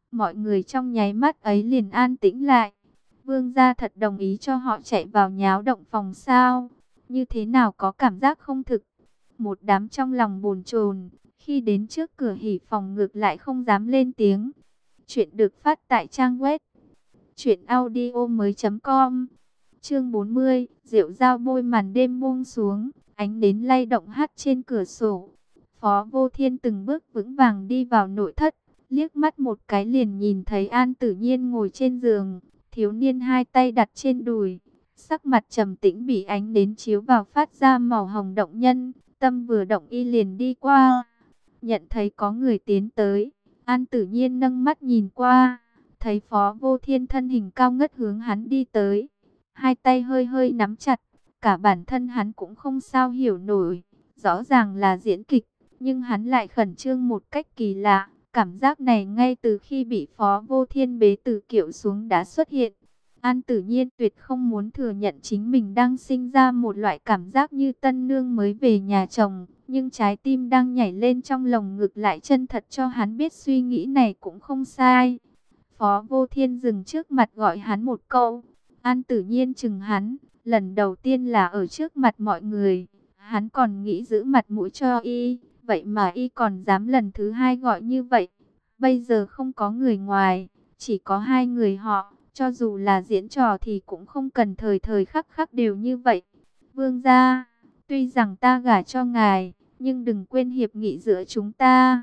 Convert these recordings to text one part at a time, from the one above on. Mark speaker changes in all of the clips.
Speaker 1: Mọi người trong nháy mắt ấy liền an tĩnh lại. Vương gia thật đồng ý cho họ chạy vào nháo động phòng sao? Như thế nào có cảm giác không thực? Một đám trong lòng bồn chồn, khi đến trước cửa hỉ phòng ngược lại không dám lên tiếng. Chuyện được phát tại trang web truyệnaudiomoi.com. Chương 40, rượu dao bôi màn đêm buông xuống, ánh nến lay động hắt trên cửa sổ. Phó Vô Thiên từng bước vững vàng đi vào nội thất, liếc mắt một cái liền nhìn thấy An Tử Nhiên ngồi trên giường, thiếu niên hai tay đặt trên đùi, sắc mặt trầm tĩnh bị ánh nến chiếu vào phát ra màu hồng động nhân, tâm vừa động y liền đi qua. Nhận thấy có người tiến tới, An Tử Nhiên nâng mắt nhìn qua, thấy Phó Vô Thiên thân hình cao ngất hướng hắn đi tới, hai tay hơi hơi nắm chặt, cả bản thân hắn cũng không sao hiểu nổi, rõ ràng là diễn kịch, nhưng hắn lại khẩn trương một cách kỳ lạ. Cảm giác này ngay từ khi bị Phó Vô Thiên bế từ kiệu xuống đã xuất hiện. An Tử Nhiên tuyệt không muốn thừa nhận chính mình đang sinh ra một loại cảm giác như tân nương mới về nhà chồng, nhưng trái tim đang nhảy lên trong lồng ngực lại chân thật cho hắn biết suy nghĩ này cũng không sai. Phó Vô Thiên dừng trước mặt gọi hắn một câu. An Tử Nhiên chừng hắn, lần đầu tiên là ở trước mặt mọi người, hắn còn nghĩ giữ mặt mũi cho y. Vậy mà y còn dám lần thứ hai gọi như vậy. Bây giờ không có người ngoài, chỉ có hai người họ. Cho dù là diễn trò thì cũng không cần thời thời khắc khắc đều như vậy. Vương gia, tuy rằng ta gả cho ngài, nhưng đừng quên hiệp nghị giữa chúng ta.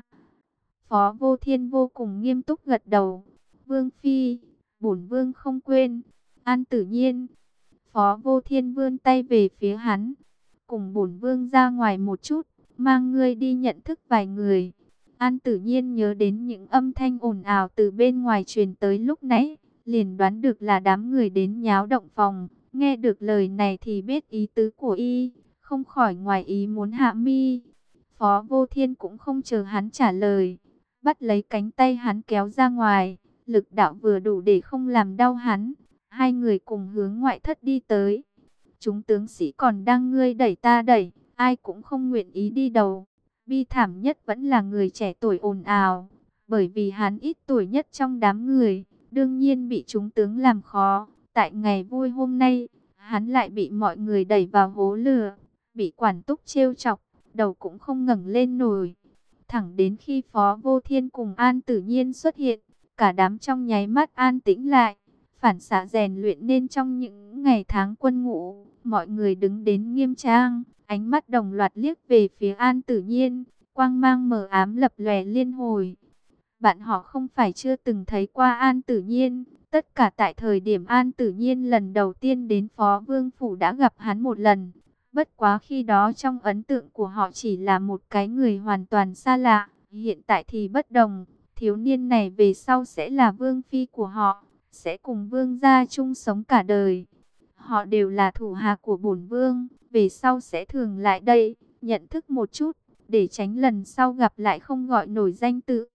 Speaker 1: Phó Vô Thiên vô cùng nghiêm túc gật đầu. Vương phi, bổn vương không quên. An Tử Nhiên. Phó Vô Thiên vươn tay về phía hắn. Cùng bổn vương ra ngoài một chút, mang ngươi đi nhận thức vài người. An Tử Nhiên nhớ đến những âm thanh ồn ào từ bên ngoài truyền tới lúc nãy, liền đoán được là đám người đến nháo động phòng. Nghe được lời này thì biết ý tứ của y, không khỏi ngoài ý muốn hạ mi. Phó Vô Thiên cũng không chờ hắn trả lời, bắt lấy cánh tay hắn kéo ra ngoài, lực đạo vừa đủ để không làm đau hắn. Hai người cùng hướng ngoại thất đi tới. Chúng tướng sĩ còn đang ngươi đẩy ta đẩy, ai cũng không nguyện ý đi đầu. Bi thảm nhất vẫn là người trẻ tuổi ồn ào, bởi vì hắn ít tuổi nhất trong đám người, đương nhiên bị chúng tướng làm khó. Tại ngày vui hôm nay, hắn lại bị mọi người đẩy vào hố lửa, bị quản túc trêu chọc, đầu cũng không ngẩng lên nổi. Thẳng đến khi Phó Vô Thiên cùng An Tử Nhiên xuất hiện, cả đám trong nháy mắt an tĩnh lại. Phản xạ rèn luyện nên trong những ngày tháng quân ngũ, mọi người đứng đến nghiêm trang, ánh mắt đồng loạt liếc về phía An Tử Nhiên, quang mang mờ ám lập lòe liên hồi. Bạn họ không phải chưa từng thấy qua An Tử Nhiên, tất cả tại thời điểm An Tử Nhiên lần đầu tiên đến Phó Vương Phủ đã gặp hắn một lần. Bất quá khi đó trong ấn tượng của họ chỉ là một cái người hoàn toàn xa lạ, hiện tại thì bất đồng, thiếu niên này về sau sẽ là Vương Phi của họ, sẽ cùng Vương gia chung sống cả đời. Họ đều là thủ hạ của bổn Vương, về sau sẽ thường lại đây, nhận thức một chút, để tránh lần sau gặp lại không gọi nổi danh tự.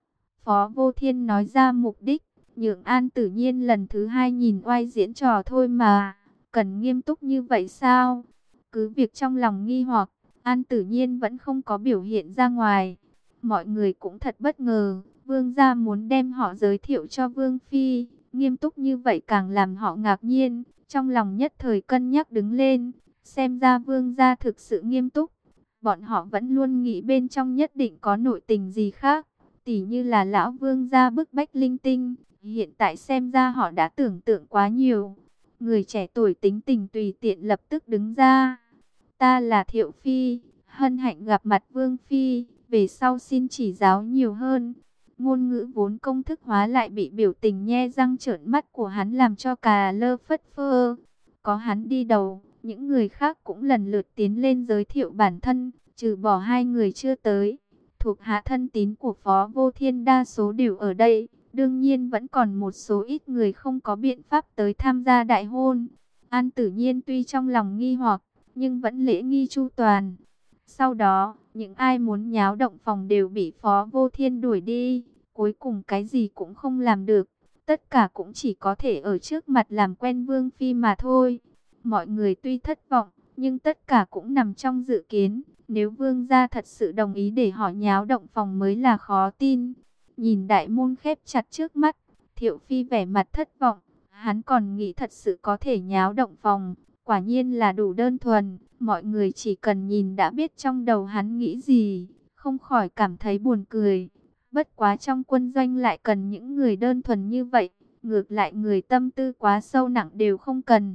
Speaker 1: Phó Vô Thiên nói ra mục đích, nhượng An Tử Nhiên lần thứ hai nhìn oai diễn trò thôi mà, cần nghiêm túc như vậy sao? Cứ việc trong lòng nghi hoặc, An Tử Nhiên vẫn không có biểu hiện ra ngoài. Mọi người cũng thật bất ngờ, Vương gia muốn đem họ giới thiệu cho Vương Phi, nghiêm túc như vậy càng làm họ ngạc nhiên, trong lòng nhất thời cân nhắc đứng lên, xem ra Vương gia thực sự nghiêm túc. Bọn họ vẫn luôn nghĩ bên trong nhất định có nội tình gì khác, tỉ như là lão Vương gia bức bách linh tinh, hiện tại xem ra họ đã tưởng tượng quá nhiều. Người trẻ tuổi tính tình tùy tiện lập tức đứng ra. Ta là Thiệu Phi, hân hạnh gặp mặt Vương Phi, về sau xin chỉ giáo nhiều hơn. Ngôn ngữ vốn công thức hóa lại bị biểu tình nhe răng trợn mắt của hắn làm cho cà lơ phất phơ. Có hắn đi đầu, những người khác cũng lần lượt tiến lên giới thiệu bản thân, trừ bỏ hai người chưa tới. Thuộc hạ thân tín của Phó Vô Thiên đa số đều ở đây, đương nhiên vẫn còn một số ít người không có biện pháp tới tham gia đại hôn. An Tử Nhiên tuy trong lòng nghi hoặc, nhưng vẫn lễ nghi chu toàn. Sau đó, những ai muốn nháo động phòng đều bị Phó Vô Thiên đuổi đi, cuối cùng cái gì cũng không làm được. Tất cả cũng chỉ có thể ở trước mặt làm quen Vương Phi mà thôi. Mọi người tuy thất vọng, nhưng tất cả cũng nằm trong dự kiến. Nếu Vương gia thật sự đồng ý để họ nháo động phòng mới là khó tin. Nhìn đại môn khép chặt trước mắt, Thiệu Phi vẻ mặt thất vọng. Hắn còn nghĩ thật sự có thể nháo động phòng. Quả nhiên là đủ đơn thuần. Mọi người chỉ cần nhìn đã biết trong đầu hắn nghĩ gì. Không khỏi cảm thấy buồn cười. Bất quá trong quân doanh lại cần những người đơn thuần như vậy. Ngược lại người tâm tư quá sâu nặng đều không cần.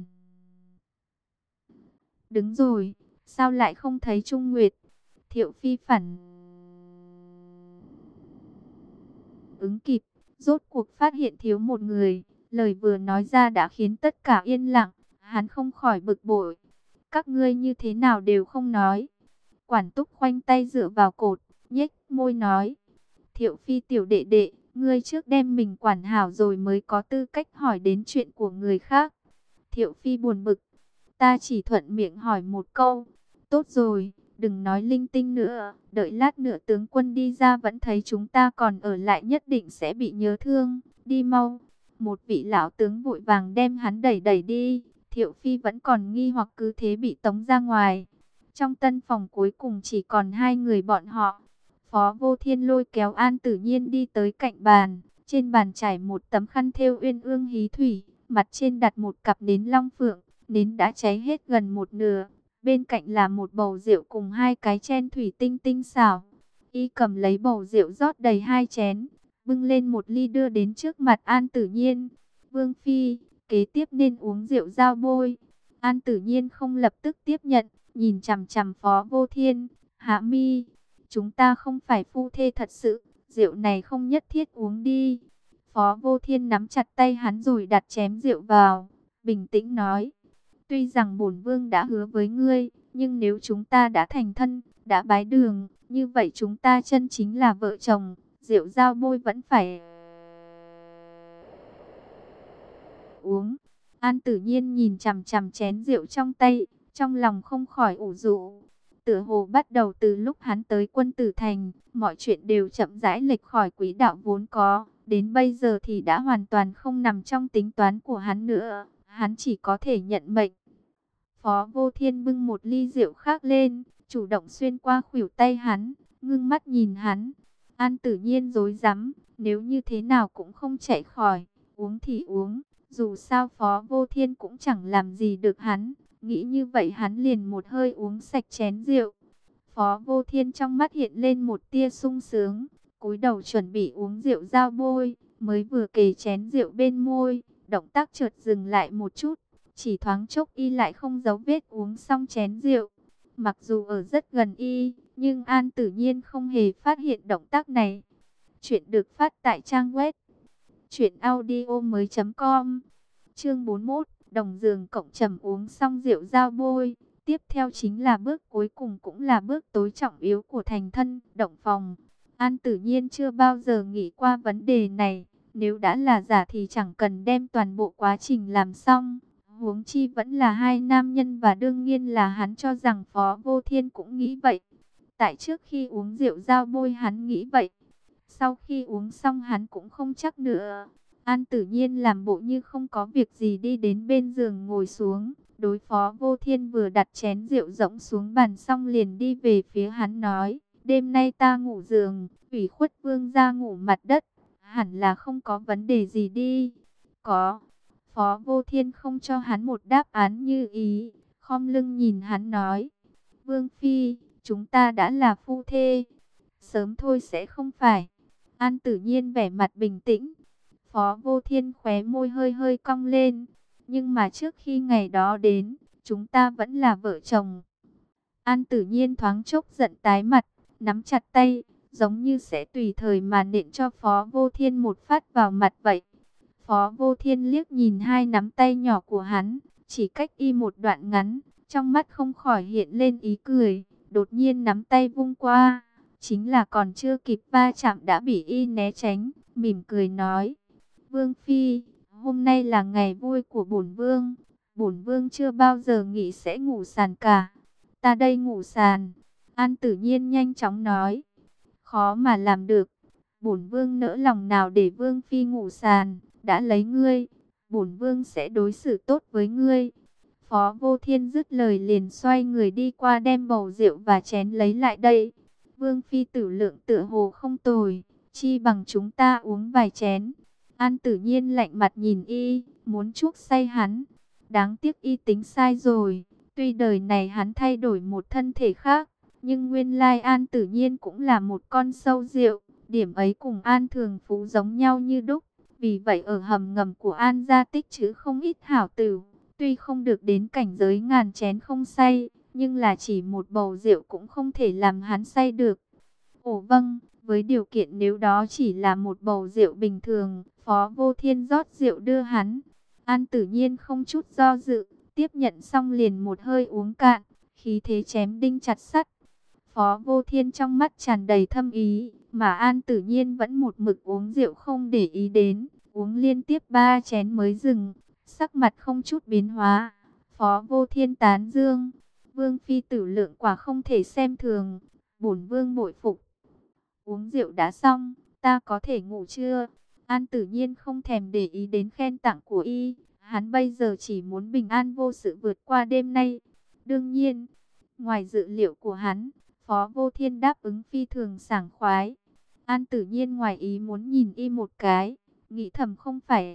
Speaker 1: Đứng rồi, sao lại không thấy Trung Nguyệt? Thiệu Phi phản ứng kịp, rốt cuộc phát hiện thiếu một người. Lời vừa nói ra đã khiến tất cả yên lặng. Hắn không khỏi bực bội. Các ngươi như thế nào đều không nói. Quản Túc khoanh tay dựa vào cột, nhếch môi nói. Thiệu Phi tiểu đệ đệ, ngươi trước đem mình quản hảo rồi mới có tư cách hỏi đến chuyện của người khác. Thiệu Phi buồn bực. Ta chỉ thuận miệng hỏi một câu. Tốt rồi, đừng nói linh tinh nữa. Đợi lát nữa tướng quân đi ra vẫn thấy chúng ta còn ở lại nhất định sẽ bị nhớ thương. Đi mau. Một vị lão tướng vội vàng đem hắn đẩy đẩy đi. Thiệu Phi vẫn còn nghi hoặc cứ thế bị tống ra ngoài. Trong tân phòng cuối cùng chỉ còn hai người bọn họ. Phó Vô Thiên lôi kéo An Tử Nhiên đi tới cạnh bàn. Trên bàn trải một tấm khăn thêu uyên ương hí thủy. Mặt trên đặt một cặp nến long phượng. Nến đã cháy hết gần một nửa. Bên cạnh là một bầu rượu cùng hai cái chén thủy tinh tinh xảo. Y cầm lấy bầu rượu rót đầy hai chén. Bưng lên một ly đưa đến trước mặt An Tử Nhiên. Vương Phi, kế tiếp nên uống rượu giao bôi. An Tử Nhiên không lập tức tiếp nhận. Nhìn chằm chằm Phó Vô Thiên. Hạ mi, chúng ta không phải phu thê thật sự. Rượu này không nhất thiết uống đi. Phó Vô Thiên nắm chặt tay hắn rồi đặt chén rượu vào. Bình tĩnh nói. Tuy rằng bổn vương đã hứa với ngươi, nhưng nếu chúng ta đã thành thân, đã bái đường, như vậy chúng ta chân chính là vợ chồng, rượu giao bôi vẫn phải uống. An Tử Nhiên nhìn chằm chằm chén rượu trong tay, trong lòng không khỏi ủ rũ. Tựa hồ bắt đầu từ lúc hắn tới Quân Tử Thành, mọi chuyện đều chậm rãi lệch khỏi quỹ đạo vốn có, đến bây giờ thì đã hoàn toàn không nằm trong tính toán của hắn nữa, hắn chỉ có thể nhận mệnh. Phó Vô Thiên bưng một ly rượu khác lên, chủ động xuyên qua khuỷu tay hắn, ngưng mắt nhìn hắn. An Tử Nhiên rối rắm, nếu như thế nào cũng không chạy khỏi, uống thì uống, dù sao Phó Vô Thiên cũng chẳng làm gì được hắn. Nghĩ như vậy hắn liền một hơi uống sạch chén rượu. Phó Vô Thiên trong mắt hiện lên một tia sung sướng, cúi đầu chuẩn bị uống rượu giao bôi, mới vừa kề chén rượu bên môi, động tác chợt dừng lại một chút. Chỉ thoáng chốc y lại không giấu vết uống xong chén rượu. Mặc dù ở rất gần y, nhưng An Tử Nhiên không hề phát hiện động tác này. Chuyện được phát tại trang web truyệnaudiomoi.com. Chương 41, đồng giường cộng trầm uống xong rượu giao bôi. Tiếp theo chính là bước cuối cùng cũng là bước tối trọng yếu của thành thân, động phòng. An Tử Nhiên chưa bao giờ nghĩ qua vấn đề này. Nếu đã là giả thì chẳng cần đem toàn bộ quá trình làm xong. Huống chi vẫn là hai nam nhân và đương nhiên là hắn cho rằng Phó Vô Thiên cũng nghĩ vậy. Tại trước khi uống rượu giao bôi hắn nghĩ vậy. Sau khi uống xong hắn cũng không chắc nữa. An Tử Nhiên làm bộ như không có việc gì đi đến bên giường ngồi xuống. Đối Phó Vô Thiên vừa đặt chén rượu rỗng xuống bàn xong liền đi về phía hắn nói. Đêm nay ta ngủ giường, ủy khuất vương ra ngủ mặt đất. Hẳn là không có vấn đề gì đi. Có. Phó Vô Thiên không cho hắn một đáp án như ý, khom lưng nhìn hắn nói. Vương Phi, chúng ta đã là phu thê. Sớm thôi sẽ không phải. An Tử Nhiên vẻ mặt bình tĩnh. Phó Vô Thiên khóe môi hơi hơi cong lên. Nhưng mà trước khi ngày đó đến, chúng ta vẫn là vợ chồng. An Tử Nhiên thoáng chốc giận tái mặt, nắm chặt tay, giống như sẽ tùy thời mà nện cho Phó Vô Thiên một phát vào mặt vậy. Phó Vô Thiên liếc nhìn hai nắm tay nhỏ của hắn, chỉ cách y một đoạn ngắn, trong mắt không khỏi hiện lên ý cười, đột nhiên nắm tay vung qua, chính là còn chưa kịp va chạm đã bị y né tránh, mỉm cười nói: Vương Phi, hôm nay là ngày vui của bổn vương, bổn vương chưa bao giờ nghĩ sẽ ngủ sàn cả. Ta đây ngủ sàn. An Tử Nhiên nhanh chóng nói: Khó mà làm được, bổn vương nỡ lòng nào để Vương Phi ngủ sàn. Đã lấy ngươi, bổn vương sẽ đối xử tốt với ngươi. Phó Vô Thiên dứt lời liền xoay người đi qua đem bầu rượu và chén lấy lại đây. Vương Phi tử lượng tựa hồ không tồi, chi bằng chúng ta uống vài chén. An Tử Nhiên lạnh mặt nhìn y, muốn chuốc say hắn. Đáng tiếc y tính sai rồi, tuy đời này hắn thay đổi một thân thể khác, nhưng nguyên lai An Tử Nhiên cũng là một con sâu rượu, điểm ấy cùng An Thường Phú giống nhau như đúc. Vì vậy ở hầm ngầm của An gia tích trữ không ít hảo tửu, tuy không được đến cảnh giới ngàn chén không say, nhưng là chỉ một bầu rượu cũng không thể làm hắn say được. Ồ vâng, với điều kiện nếu đó chỉ là một bầu rượu bình thường, Phó Vô Thiên rót rượu đưa hắn. An Tử Nhiên không chút do dự, tiếp nhận xong liền một hơi uống cạn, khí thế chém đinh chặt sắt. Phó Vô Thiên trong mắt tràn đầy thâm ý, mà An Tử Nhiên vẫn một mực uống rượu không để ý đến, uống liên tiếp 3 chén mới dừng, sắc mặt không chút biến hóa. Phó Vô Thiên tán dương, Vương phi tử lượng quả không thể xem thường, bổn vương bội phục. Uống rượu đã xong, ta có thể ngủ chưa? An Tử Nhiên không thèm để ý đến khen tặng của y, hắn bây giờ chỉ muốn bình an vô sự vượt qua đêm nay. Đương nhiên, ngoài dự liệu của hắn, Phó Vô Thiên đáp ứng phi thường sảng khoái. An Tử Nhiên ngoài ý muốn nhìn y một cái, nghĩ thầm không phải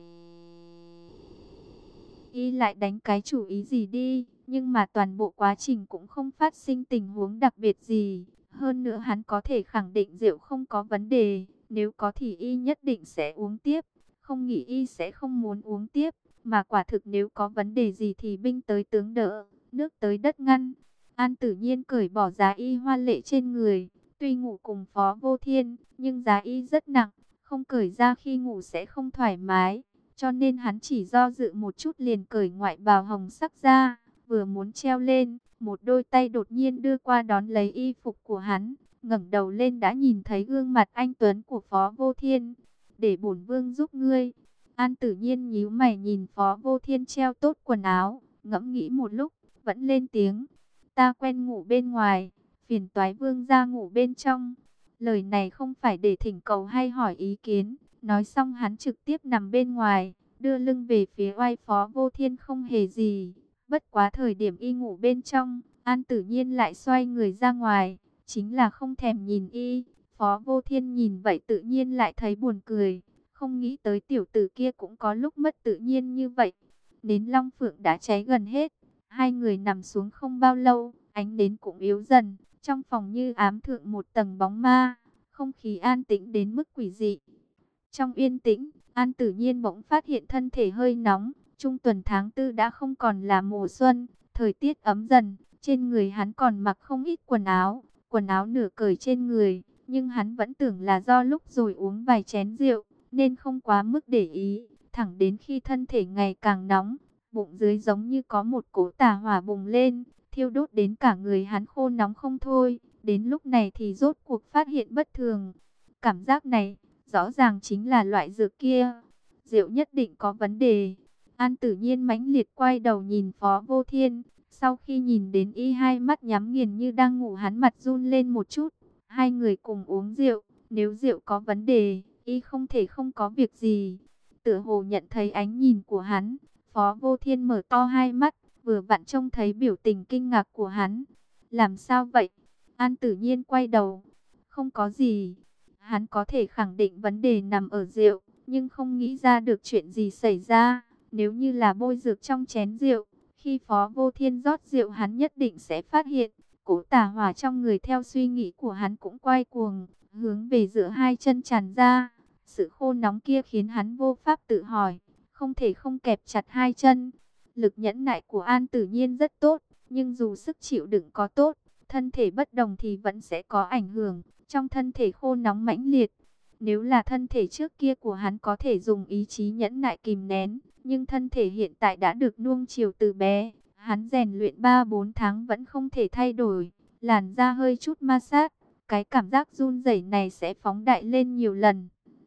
Speaker 1: y lại đánh cái chủ ý gì đi, nhưng mà toàn bộ quá trình cũng không phát sinh tình huống đặc biệt gì. Hơn nữa hắn có thể khẳng định rượu không có vấn đề, nếu có thì y nhất định sẽ uống tiếp, không nghĩ y sẽ không muốn uống tiếp, mà quả thực nếu có vấn đề gì thì binh tới tướng đỡ, nước tới đất ngăn. An Tử Nhiên cởi bỏ giá y hoa lệ trên người, tuy ngủ cùng Phó Vô Thiên, nhưng giá y rất nặng, không cởi ra khi ngủ sẽ không thoải mái, cho nên hắn chỉ do dự một chút liền cởi ngoại bào hồng sắc ra, vừa muốn treo lên, một đôi tay đột nhiên đưa qua đón lấy y phục của hắn, ngẩng đầu lên đã nhìn thấy gương mặt anh tuấn của Phó Vô Thiên. Để bổn vương giúp ngươi. An Tử Nhiên nhíu mày nhìn Phó Vô Thiên treo tốt quần áo, ngẫm nghĩ một lúc, vẫn lên tiếng. Ta quen ngủ bên ngoài, phiền toái vương ra ngủ bên trong. Lời này không phải để thỉnh cầu hay hỏi ý kiến, nói xong hắn trực tiếp nằm bên ngoài, đưa lưng về phía oai Phó Vô Thiên không hề gì. Bất quá thời điểm y ngủ bên trong, An Tử Nhiên lại xoay người ra ngoài, chính là không thèm nhìn y. Phó Vô Thiên nhìn vậy tự nhiên lại thấy buồn cười, không nghĩ tới tiểu tử kia cũng có lúc mất tự nhiên như vậy. Nến Long Phượng đã cháy gần hết, hai người nằm xuống không bao lâu, ánh nến cũng yếu dần, trong phòng như ám thượng một tầng bóng ma, không khí an tĩnh đến mức quỷ dị. Trong yên tĩnh, An Tử Nhiên bỗng phát hiện thân thể hơi nóng. Trung tuần tháng 4 đã không còn là mùa xuân, thời tiết ấm dần, trên người hắn còn mặc không ít quần áo nửa cởi trên người, nhưng hắn vẫn tưởng là do lúc rồi uống vài chén rượu, nên không quá mức để ý, thẳng đến khi thân thể ngày càng nóng, bụng dưới giống như có một cỗ tà hỏa bùng lên, thiêu đốt đến cả người hắn khô nóng không thôi, đến lúc này thì rốt cuộc phát hiện bất thường. Cảm giác này, rõ ràng chính là loại dược kia, rượu nhất định có vấn đề. An Tử Nhiên mãnh liệt quay đầu nhìn Phó Vô Thiên, sau khi nhìn đến y hai mắt nhắm nghiền như đang ngủ hắn mặt run lên một chút. Hai người cùng uống rượu, nếu rượu có vấn đề, y không thể không có việc gì. Tựa hồ nhận thấy ánh nhìn của hắn, Phó Vô Thiên mở to hai mắt, vừa vặn trông thấy biểu tình kinh ngạc của hắn. Làm sao vậy? An Tử Nhiên quay đầu, không có gì. Hắn có thể khẳng định vấn đề nằm ở rượu, nhưng không nghĩ ra được chuyện gì xảy ra. Nếu như là bôi dược trong chén rượu, khi Phó Vô Thiên rót rượu hắn nhất định sẽ phát hiện. Cỗ tà hỏa trong người theo suy nghĩ của hắn cũng quay cuồng, hướng về giữa hai chân tràn ra. Sự khô nóng kia khiến hắn vô pháp tự hỏi, không thể không kẹp chặt hai chân. Lực nhẫn nại của An Tử Nhiên rất tốt, nhưng dù sức chịu đựng có tốt, thân thể bất đồng thì vẫn sẽ có ảnh hưởng. Trong thân thể khô nóng mãnh liệt, nếu là thân thể trước kia của hắn có thể dùng ý chí nhẫn nại kìm nén, nhưng thân thể hiện tại đã được nuông chiều từ bé, hắn rèn luyện 3-4 tháng vẫn không thể thay đổi, làn da hơi chút ma sát, cái cảm giác run rẩy này sẽ phóng đại lên nhiều lần.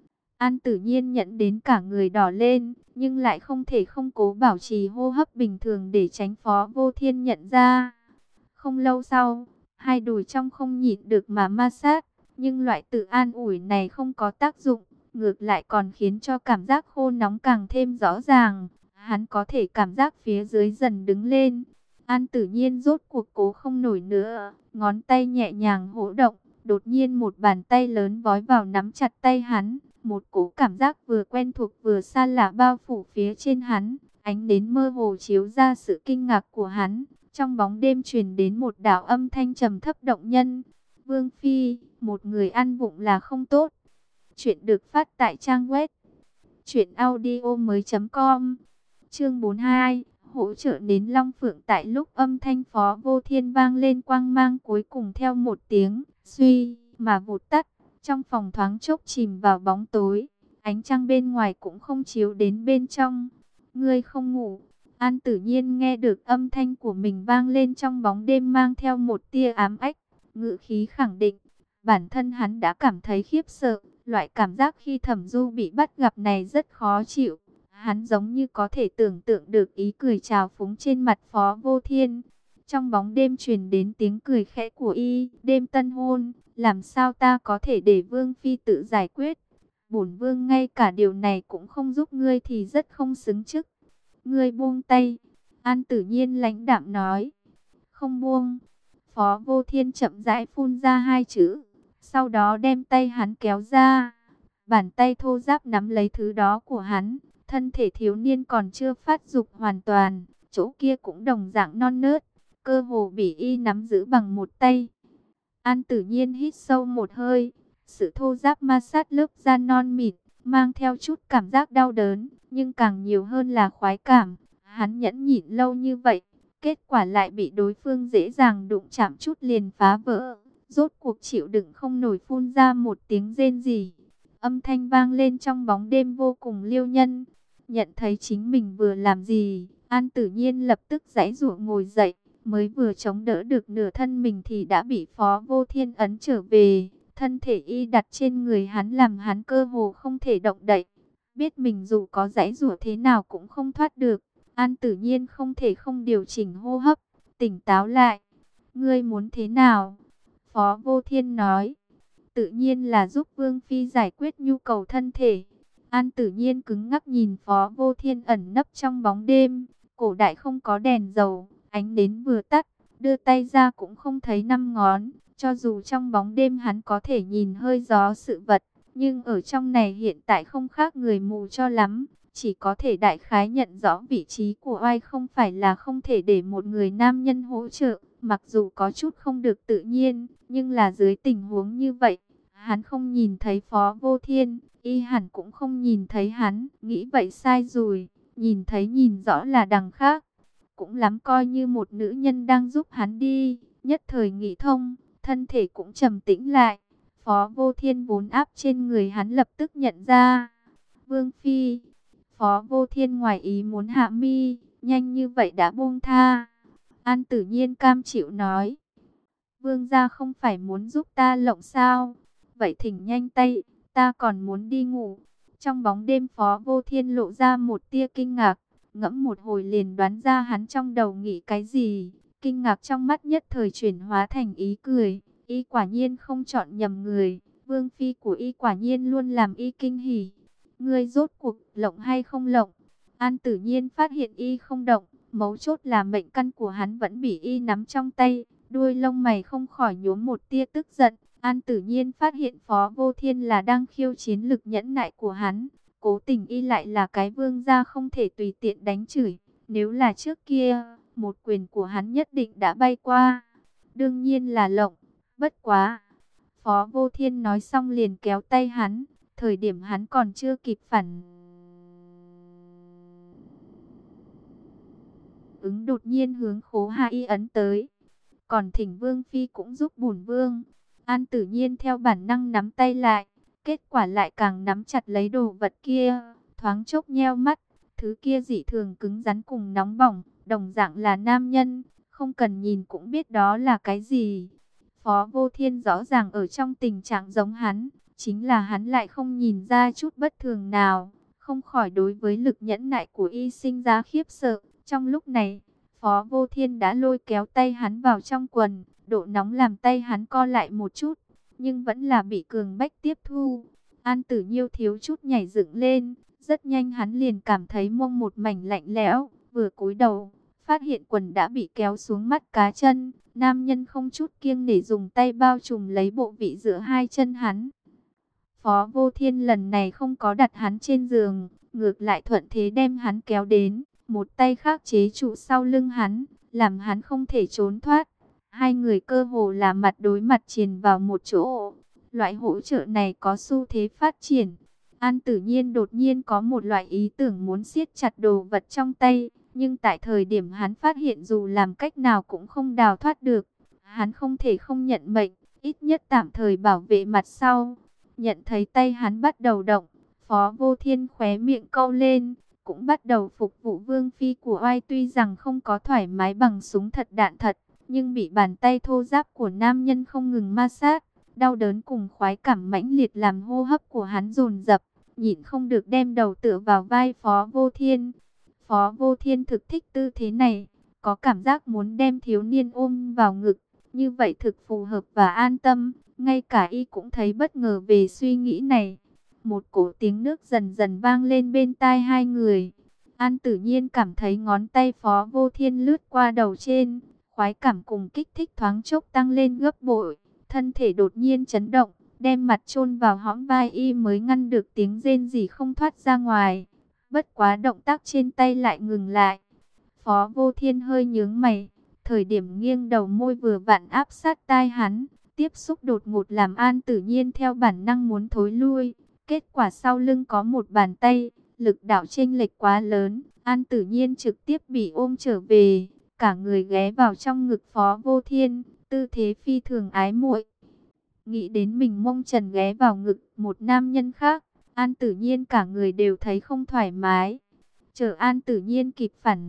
Speaker 1: An Tử Nhiên nhận đến cả người đỏ lên, nhưng lại không thể không cố bảo trì hô hấp bình thường để tránh Phó Vô Thiên nhận ra. Không lâu sau, hai đùi trong không nhịn được mà ma sát, nhưng loại tự an ủi này không có tác dụng, ngược lại còn khiến cho cảm giác khô nóng càng thêm rõ ràng. Hắn có thể cảm giác phía dưới dần đứng lên. An Tử Nhiên rốt cuộc cố không nổi nữa, ngón tay nhẹ nhàng hỗ động, Đột nhiên một bàn tay lớn vói vào nắm chặt tay hắn. Một cỗ cảm giác vừa quen thuộc vừa xa lạ bao phủ phía trên hắn. Ánh nến mơ hồ chiếu ra sự kinh ngạc của hắn. Trong bóng đêm truyền đến một đạo âm thanh trầm thấp động nhân. Vương Phi, một người ăn vụng là không tốt. Chuyện được phát tại trang web truyệnaudiomoi.com. Chương 42, hỗ trợ đến Long Phượng. Tại lúc âm thanh Phó Vô Thiên vang lên, quang mang cuối cùng theo một tiếng suy mà vụt tắt. Trong phòng thoáng chốc chìm vào bóng tối, ánh trăng bên ngoài cũng không chiếu đến bên trong. Ngươi không ngủ? An Tử Nhiên nghe được âm thanh của mình vang lên trong bóng đêm mang theo một tia ám ách, ngữ khí khẳng định. Bản thân hắn đã cảm thấy khiếp sợ, loại cảm giác khi Thẩm Du bị bắt gặp này rất khó chịu. Hắn giống như có thể tưởng tượng được ý cười trào phúng trên mặt Phó Vô Thiên. Trong bóng đêm truyền đến tiếng cười khẽ của y, đêm tân hôn, làm sao ta có thể để Vương Phi tự giải quyết. Bổn Vương ngay cả điều này cũng không giúp ngươi thì rất không xứng chức. Ngươi buông tay. An Tử Nhiên lãnh đạm nói. Không buông. Phó Vô Thiên chậm rãi phun ra hai chữ. Sau đó đem tay hắn kéo ra. Bàn tay thô ráp nắm lấy thứ đó của hắn. Thân thể thiếu niên còn chưa phát dục hoàn toàn. Chỗ kia cũng đồng dạng non nớt. Cơ hồ bị y nắm giữ bằng một tay. An Tử Nhiên hít sâu một hơi. Sự thô ráp ma sát lớp da non mịn, mang theo chút cảm giác đau đớn, nhưng càng nhiều hơn là khoái cảm. Hắn nhẫn nhịn lâu như vậy, kết quả lại bị đối phương dễ dàng đụng chạm chút liền phá vỡ. Rốt cuộc chịu đựng không nổi phun ra một tiếng rên rỉ. Âm thanh vang lên trong bóng đêm vô cùng liêu nhân. Nhận thấy chính mình vừa làm gì, An Tử Nhiên lập tức giãy giụa ngồi dậy. Mới vừa chống đỡ được nửa thân mình thì đã bị Phó Vô Thiên ấn trở về. Thân thể y đặt trên người hắn làm hắn cơ hồ không thể động đậy. Biết mình dù có giãy giụa thế nào cũng không thoát được. An Tử Nhiên không thể không điều chỉnh hô hấp, tỉnh táo lại. Ngươi muốn thế nào? Phó Vô Thiên nói. Tự nhiên là giúp Vương Phi giải quyết nhu cầu thân thể. An Tử Nhiên cứng ngắc nhìn Phó Vô Thiên ẩn nấp trong bóng đêm. Cổ đại không có đèn dầu, ánh nến vừa tắt, đưa tay ra cũng không thấy năm ngón. Cho dù trong bóng đêm hắn có thể nhìn hơi gió sự vật, nhưng ở trong này hiện tại không khác người mù cho lắm. Chỉ có thể đại khái nhận rõ vị trí của oai, không phải là không thể để một người nam nhân hỗ trợ. Mặc dù có chút không được tự nhiên, nhưng là dưới tình huống như vậy, hắn không nhìn thấy Phó Vô Thiên, y hẳn cũng không nhìn thấy hắn. Nghĩ vậy sai rồi, nhìn thấy nhìn rõ là đằng khác. Cũng lắm coi như một nữ nhân đang giúp hắn đi. Nhất thời nghĩ thông, thân thể cũng trầm tĩnh lại. Phó Vô Thiên vốn áp trên người hắn lập tức nhận ra. Vương Phi. Phó Vô Thiên ngoài ý muốn hạ mi, nhanh như vậy đã buông tha. An Tử Nhiên cam chịu nói. Vương gia không phải muốn giúp ta lộng sao? Vậy thỉnh nhanh tay, ta còn muốn đi ngủ. Trong bóng đêm Phó Vô Thiên lộ ra một tia kinh ngạc. Ngẫm một hồi liền đoán ra hắn trong đầu nghĩ cái gì. Kinh ngạc trong mắt nhất thời chuyển hóa thành ý cười. Y quả nhiên không chọn nhầm người. Vương Phi của y quả nhiên luôn làm y kinh hỉ. Ngươi rốt cuộc lộng hay không lộng? An Tử Nhiên phát hiện y không động. Mấu chốt là mệnh căn của hắn vẫn bị y nắm trong tay. Đuôi lông mày không khỏi nhuốm một tia tức giận. An Tử Nhiên phát hiện Phó Vô Thiên là đang khiêu chiến lực nhẫn nại của hắn. Cố tình y lại là cái vương gia không thể tùy tiện đánh chửi. Nếu là trước kia, một quyền của hắn nhất định đã bay qua. Đương nhiên là lộng. Bất quá. Phó Vô Thiên nói xong liền kéo tay hắn. Thời điểm hắn còn chưa kịp phản ứng đột nhiên hướng Khố Hà Y ấn tới. Còn thỉnh Vương Phi cũng giúp bổn Vương. An Tử Nhiên theo bản năng nắm tay lại. Kết quả lại càng nắm chặt lấy đồ vật kia. Thoáng chốc nheo mắt. Thứ kia dị thường cứng rắn cùng nóng bỏng. Đồng dạng là nam nhân. Không cần nhìn cũng biết đó là cái gì. Phó Vô Thiên rõ ràng ở trong tình trạng giống hắn. Chính là hắn lại không nhìn ra chút bất thường nào. Không khỏi đối với lực nhẫn nại của y sinh ra khiếp sợ. Trong lúc này, Phó Vô Thiên đã lôi kéo tay hắn vào trong quần. Độ nóng làm tay hắn co lại một chút. Nhưng vẫn là bị cường bách tiếp thu. An Tử Nhiêu thiếu chút nhảy dựng lên. Rất nhanh hắn liền cảm thấy mông một mảnh lạnh lẽo. Vừa cúi đầu, phát hiện quần đã bị kéo xuống mắt cá chân. Nam nhân không chút kiêng nể dùng tay bao trùm lấy bộ vị giữa hai chân hắn. Phó Vô Thiên lần này không có đặt hắn trên giường, ngược lại thuận thế đem hắn kéo đến, một tay khác chế trụ sau lưng hắn, làm hắn không thể trốn thoát. Hai người cơ hồ là mặt đối mặt triền vào một chỗ. Loại hỗ trợ này có xu thế phát triển. An Tử Nhiên đột nhiên có một loại ý tưởng muốn siết chặt đồ vật trong tay, nhưng tại thời điểm hắn phát hiện dù làm cách nào cũng không đào thoát được. Hắn không thể không nhận mệnh, ít nhất tạm thời bảo vệ mặt sau. Nhận thấy tay hắn bắt đầu động, Phó Vô Thiên khóe miệng câu lên, cũng bắt đầu phục vụ vương phi của oai, tuy rằng không có thoải mái bằng súng thật đạn thật, nhưng bị bàn tay thô ráp của nam nhân không ngừng ma sát, đau đớn cùng khoái cảm mãnh liệt làm hô hấp của hắn dồn dập, nhịn không được đem đầu tựa vào vai Phó Vô Thiên. Phó Vô Thiên thực thích tư thế này, có cảm giác muốn đem thiếu niên ôm vào ngực, như vậy thực phù hợp và an tâm. Ngay cả y cũng thấy bất ngờ về suy nghĩ này. Một cổ tiếng nước dần dần vang lên bên tai hai người. An Tử Nhiên cảm thấy ngón tay Phó Vô Thiên lướt qua đầu trên, khoái cảm cùng kích thích thoáng chốc tăng lên gấp bội. Thân thể đột nhiên chấn động, đem mặt chôn vào hõm vai y mới ngăn được tiếng rên rỉ không thoát ra ngoài. Bất quá động tác trên tay lại ngừng lại. Phó Vô Thiên hơi nhướng mày, thời điểm nghiêng đầu môi vừa vặn áp sát tai hắn. Tiếp xúc đột ngột làm An Tử Nhiên theo bản năng muốn thối lui. Kết quả sau lưng có một bàn tay, lực đạo chênh lệch quá lớn. An Tử Nhiên trực tiếp bị ôm trở về, cả người ghé vào trong ngực Phó Vô Thiên, tư thế phi thường ái muội. Nghĩ đến mình mông trần ghé vào ngực một nam nhân khác, An Tử Nhiên cả người đều thấy không thoải mái. Chờ An Tử Nhiên kịp phản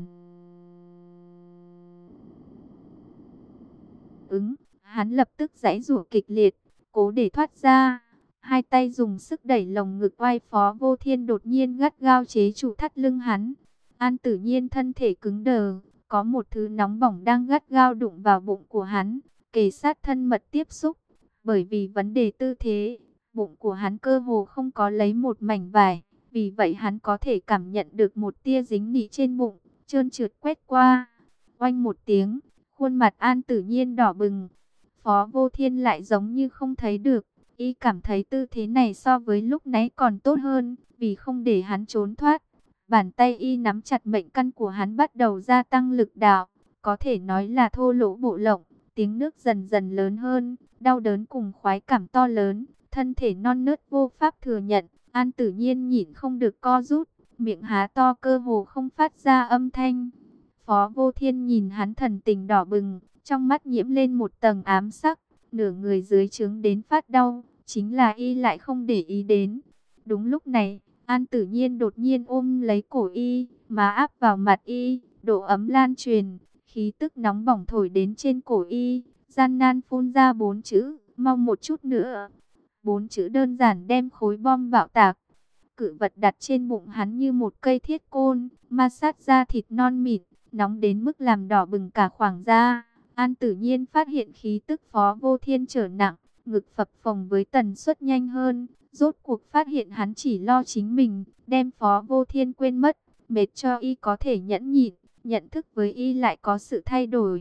Speaker 1: ứng, hắn lập tức giãy giụa kịch liệt, cố để thoát ra. Hai tay dùng sức đẩy lồng ngực vai Phó Vô Thiên đột nhiên gắt gao chế trụ thắt lưng hắn. An Tử Nhiên thân thể cứng đờ, có một thứ nóng bỏng đang gắt gao đụng vào bụng của hắn, kề sát thân mật tiếp xúc. Bởi vì vấn đề tư thế, bụng của hắn cơ hồ không có lấy một mảnh vải, vì vậy hắn có thể cảm nhận được một tia dính nị trên bụng, trơn trượt quét qua. Oanh một tiếng, khuôn mặt An Tử Nhiên đỏ bừng. Phó Vô Thiên lại giống như không thấy được, y cảm thấy tư thế này so với lúc nãy còn tốt hơn, vì không để hắn trốn thoát. Bàn tay y nắm chặt mệnh căn của hắn bắt đầu gia tăng lực đạo, có thể nói là thô lỗ bộ lộng, tiếng nước dần dần lớn hơn, đau đớn cùng khoái cảm to lớn, thân thể non nớt vô pháp thừa nhận. An Tử Nhiên nhịn không được co rút, miệng há to cơ hồ không phát ra âm thanh. Phó Vô Thiên nhìn hắn thần tình đỏ bừng, trong mắt nhiễm lên một tầng ám sắc, nửa người dưới trướng đến phát đau, chính là y lại không để ý đến. Đúng lúc này, An Tử Nhiên đột nhiên ôm lấy cổ y, má áp vào mặt y, độ ấm lan truyền, khí tức nóng bỏng thổi đến trên cổ y, gian nan phun ra 4 chữ, mau một chút nữa. 4 chữ đơn giản đem khối bom bạo tạc. Cự vật đặt trên bụng hắn như một cây thiết côn, ma sát da thịt non mịn, nóng đến mức làm đỏ bừng cả khoảng da. An Tử Nhiên phát hiện khí tức Phó Vô Thiên trở nặng, ngực phập phồng với tần suất nhanh hơn. Rốt cuộc phát hiện hắn chỉ lo chính mình, đem Phó Vô Thiên quên mất, mệt cho y có thể nhẫn nhịn, nhận thức với y lại có sự thay đổi.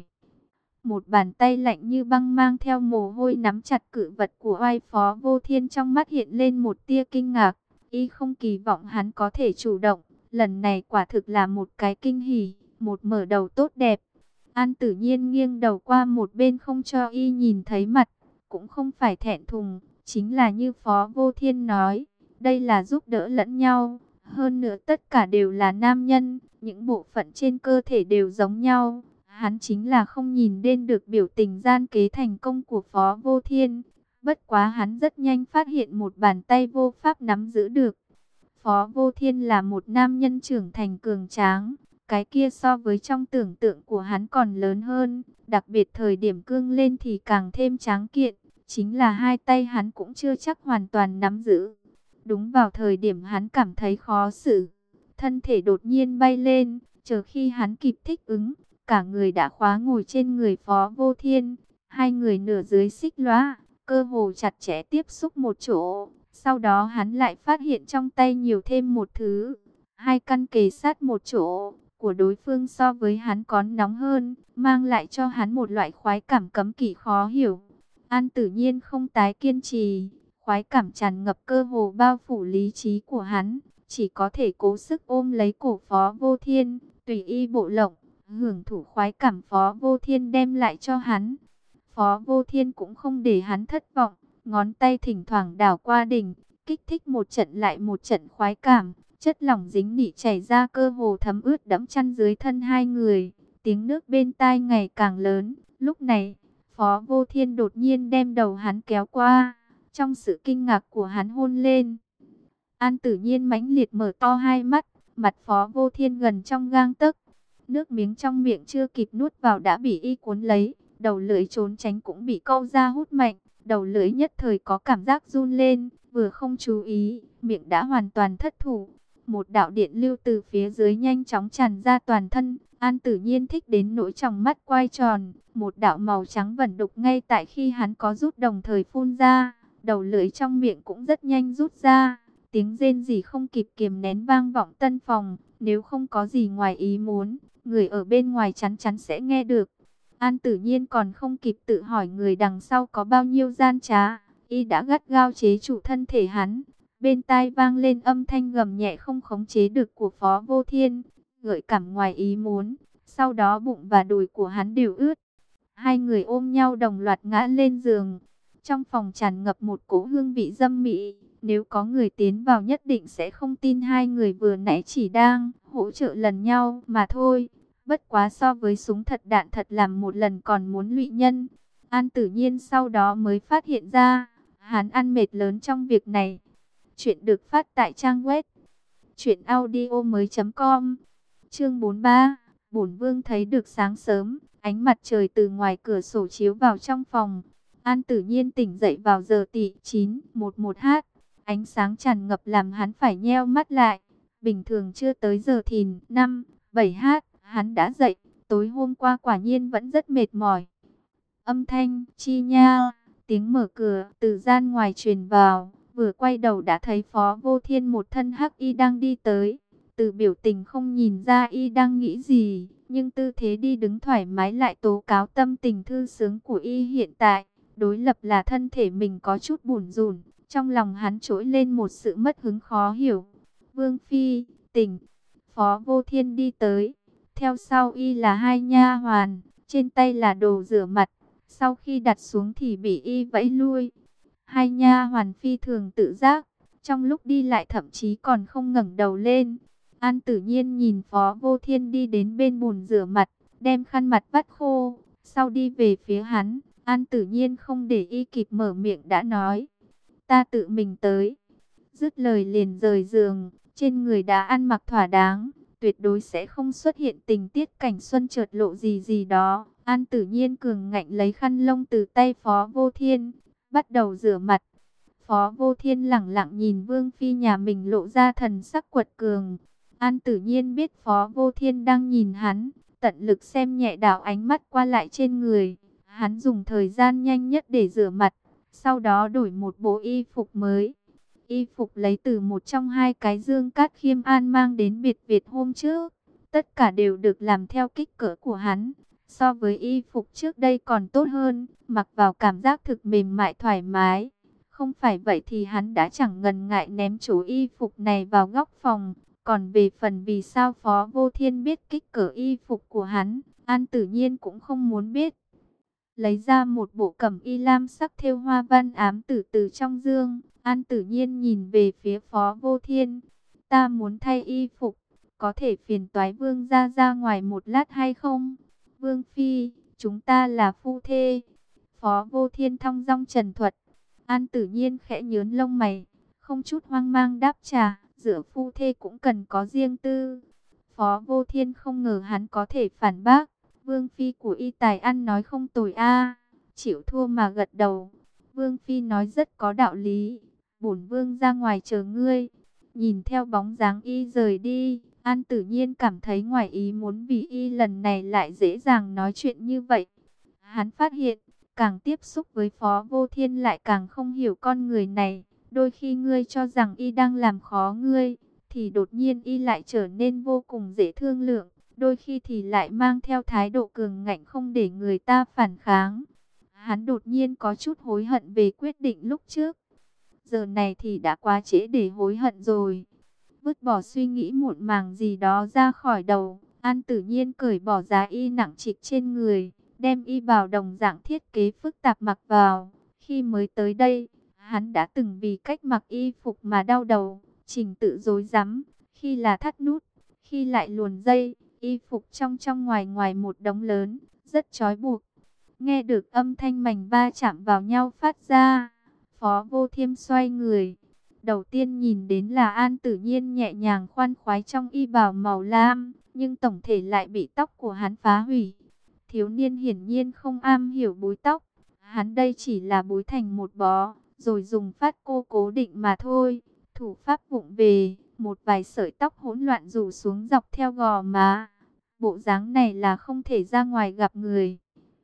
Speaker 1: Một bàn tay lạnh như băng mang theo mồ hôi nắm chặt cự vật của oai Phó Vô Thiên, trong mắt hiện lên một tia kinh ngạc. Y không kỳ vọng hắn có thể chủ động, lần này quả thực là một cái kinh hỉ, một mở đầu tốt đẹp. An Tử Nhiên nghiêng đầu qua một bên không cho y nhìn thấy mặt, cũng không phải thẹn thùng, chính là như Phó Vô Thiên nói, đây là giúp đỡ lẫn nhau, hơn nữa tất cả đều là nam nhân, những bộ phận trên cơ thể đều giống nhau. Hắn chính là không nhìn đến được biểu tình gian kế thành công của Phó Vô Thiên. Bất quá hắn rất nhanh phát hiện một bàn tay vô pháp nắm giữ được. Phó Vô Thiên là một nam nhân trưởng thành cường tráng. Cái kia so với trong tưởng tượng của hắn còn lớn hơn. Đặc biệt thời điểm cương lên thì càng thêm tráng kiện. Chính là hai tay hắn cũng chưa chắc hoàn toàn nắm giữ. Đúng vào thời điểm hắn cảm thấy khó xử, thân thể đột nhiên bay lên. Chờ khi hắn kịp thích ứng, cả người đã khóa ngồi trên người Phó Vô Thiên. Hai người nửa dưới xích lóa, cơ hồ chặt chẽ tiếp xúc một chỗ. Sau đó hắn lại phát hiện trong tay nhiều thêm một thứ. Hai căn kề sát một chỗ, của đối phương so với hắn còn nóng hơn, mang lại cho hắn một loại khoái cảm cấm kỵ khó hiểu. An Tử Nhiên không tái kiên trì, khoái cảm tràn ngập cơ hồ bao phủ lý trí của hắn, chỉ có thể cố sức ôm lấy cổ Phó Vô Thiên, tùy y bộ lộng, hưởng thụ khoái cảm Phó Vô Thiên đem lại cho hắn. Phó Vô Thiên cũng không để hắn thất vọng, ngón tay thỉnh thoảng đảo qua đỉnh, kích thích một trận lại một trận khoái cảm, chất lỏng dính nỉ chảy ra cơ hồ thấm ướt đẫm chăn dưới thân hai người, tiếng nước bên tai ngày càng lớn. Lúc này, Phó Vô Thiên đột nhiên đem đầu hắn kéo qua, trong sự kinh ngạc của hắn hôn lên. An Tử Nhiên mãnh liệt mở to hai mắt, mặt Phó Vô Thiên gần trong gang tấc, nước miếng trong miệng chưa kịp nuốt vào đã bị y cuốn lấy, đầu lưỡi trốn tránh cũng bị câu ra hút mạnh, đầu lưỡi nhất thời có cảm giác run lên, vừa không chú ý, miệng đã hoàn toàn thất thủ. Một đạo điện lưu từ phía dưới nhanh chóng tràn ra toàn thân, An Tử Nhiên thích đến nỗi tròng mắt quay tròn, một đạo màu trắng vẩn đục ngay tại khi hắn có rút đồng thời phun ra, đầu lưỡi trong miệng cũng rất nhanh rút ra, tiếng rên rỉ không kịp kiềm nén vang vọng tân phòng, nếu không có gì ngoài ý muốn, người ở bên ngoài chắn chắn sẽ nghe được. An Tử Nhiên còn không kịp tự hỏi người đằng sau có bao nhiêu gian trá, y đã gắt gao chế trụ thân thể hắn. Bên tai vang lên âm thanh gầm nhẹ không khống chế được của Phó Vô Thiên, gợi cảm ngoài ý muốn. Sau đó bụng và đùi của hắn đều ướt. Hai người ôm nhau đồng loạt ngã lên giường. Trong phòng tràn ngập một cỗ hương vị dâm mỹ. Nếu có người tiến vào nhất định sẽ không tin hai người vừa nãy chỉ đang hỗ trợ lần nhau mà thôi. Bất quá so với súng thật đạn thật làm một lần còn muốn lụy nhân. An Tử Nhiên sau đó mới phát hiện ra, hắn ăn mệt lớn trong việc này. Chuyện được phát tại trang web truyệnaudiomoi.com. Chương 43. Bổn vương thấy được sáng sớm, ánh mặt trời từ ngoài cửa sổ chiếu vào trong phòng. An Tử Nhiên tỉnh dậy vào giờ tỵ 9:11h. Ánh sáng tràn ngập làm hắn phải nheo mắt lại. Bình thường chưa tới giờ thìn 5-7h, hắn đã dậy. Tối hôm qua quả nhiên vẫn rất mệt mỏi. Âm thanh chi nha, tiếng mở cửa từ gian ngoài truyền vào. Vừa quay đầu đã thấy Phó Vô Thiên một thân hắc y đang đi tới. Từ biểu tình không nhìn ra y đang nghĩ gì, nhưng tư thế đi đứng thoải mái lại tố cáo tâm tình thư sướng của y hiện tại. Đối lập là thân thể mình có chút bủn rủn, trong lòng hắn trỗi lên một sự mất hứng khó hiểu. Vương Phi, tỉnh. Phó Vô Thiên đi tới, theo sau y là hai nha hoàn, trên tay là đồ rửa mặt. Sau khi đặt xuống thì bị y vẫy lui. Hai nha hoàn phi thường tự giác, trong lúc đi lại thậm chí còn không ngẩng đầu lên. An Tử Nhiên nhìn Phó Vô Thiên đi đến bên bồn rửa mặt, đem khăn mặt vắt khô, sau đi về phía hắn. An Tử Nhiên không để y kịp mở miệng đã nói, ta tự mình tới. Dứt lời liền rời giường, trên người đã ăn mặc thỏa đáng, tuyệt đối sẽ không xuất hiện tình tiết cảnh xuân chợt lộ gì gì đó. An Tử Nhiên cường ngạnh lấy khăn lông từ tay Phó Vô Thiên, bắt đầu rửa mặt. Phó Vô Thiên lẳng lặng nhìn Vương Phi nhà mình lộ ra thần sắc quật cường. An Tử Nhiên biết Phó Vô Thiên đang nhìn hắn, tận lực xem nhẹ đảo ánh mắt qua lại trên người. Hắn dùng thời gian nhanh nhất để rửa mặt, sau đó đổi một bộ y phục mới. Y phục lấy từ một trong hai cái Dương Cát Khiêm An mang đến biệt viện hôm trước. Tất cả đều được làm theo kích cỡ của hắn. So với y phục trước đây còn tốt hơn, mặc vào cảm giác thực mềm mại thoải mái. Không phải vậy thì hắn đã chẳng ngần ngại ném chỗ y phục này vào góc phòng. Còn về phần vì sao Phó Vô Thiên biết kích cỡ y phục của hắn, An Tử Nhiên cũng không muốn biết. Lấy ra một bộ cẩm y lam sắc thêu hoa văn ám tử từ trong dương, An Tử Nhiên nhìn về phía Phó Vô Thiên. Ta muốn thay y phục, có thể phiền toái vương ra ngoài một lát hay không? Vương Phi, chúng ta là phu thê. Phó Vô Thiên thong dong trần thuật. An Tử Nhiên khẽ nhớn lông mày, không chút hoang mang đáp trả, giữa phu thê cũng cần có riêng tư. Phó Vô Thiên không ngờ hắn có thể phản bác. Vương Phi của y tài ăn nói không tồi a, chịu thua mà gật đầu. Vương Phi nói rất có đạo lý, bổn vương ra ngoài chờ ngươi. Nhìn theo bóng dáng y rời đi, An Tử Nhiên cảm thấy ngoài ý muốn vì y lần này lại dễ dàng nói chuyện như vậy. Hắn phát hiện, càng tiếp xúc với Phó Vô Thiên lại càng không hiểu con người này. Đôi khi ngươi cho rằng y đang làm khó ngươi, thì đột nhiên y lại trở nên vô cùng dễ thương lượng. đôi khi thì lại mang theo thái độ cường ngạnh không để người ta phản kháng. Hắn đột nhiên có chút hối hận về quyết định lúc trước. Giờ này thì đã quá trễ để hối hận rồi. Vứt bỏ suy nghĩ muộn màng gì đó ra khỏi đầu, An Tử Nhiên cởi bỏ giá y nặng trịch trên người, đem y bào đồng dạng thiết kế phức tạp mặc vào. Khi mới tới đây, hắn đã từng vì cách mặc y phục mà đau đầu, trình tự rối rắm, khi là thắt nút, khi lại luồn dây, y phục trong trong ngoài ngoài một đống lớn, rất trói buộc. Nghe được âm thanh mảnh va chạm vào nhau phát ra, Phó Vô Thiêm xoay người. Đầu tiên nhìn đến là An Tử Nhiên nhẹ nhàng khoan khoái trong y bào màu lam, nhưng tổng thể lại bị tóc của hắn phá hủy. Thiếu niên hiển nhiên không am hiểu búi tóc, hắn đây chỉ là búi thành một bó, rồi dùng phát cô cố định mà thôi. Thủ pháp vụng về, một vài sợi tóc hỗn loạn rủ xuống dọc theo gò má. Bộ dáng này là không thể ra ngoài gặp người.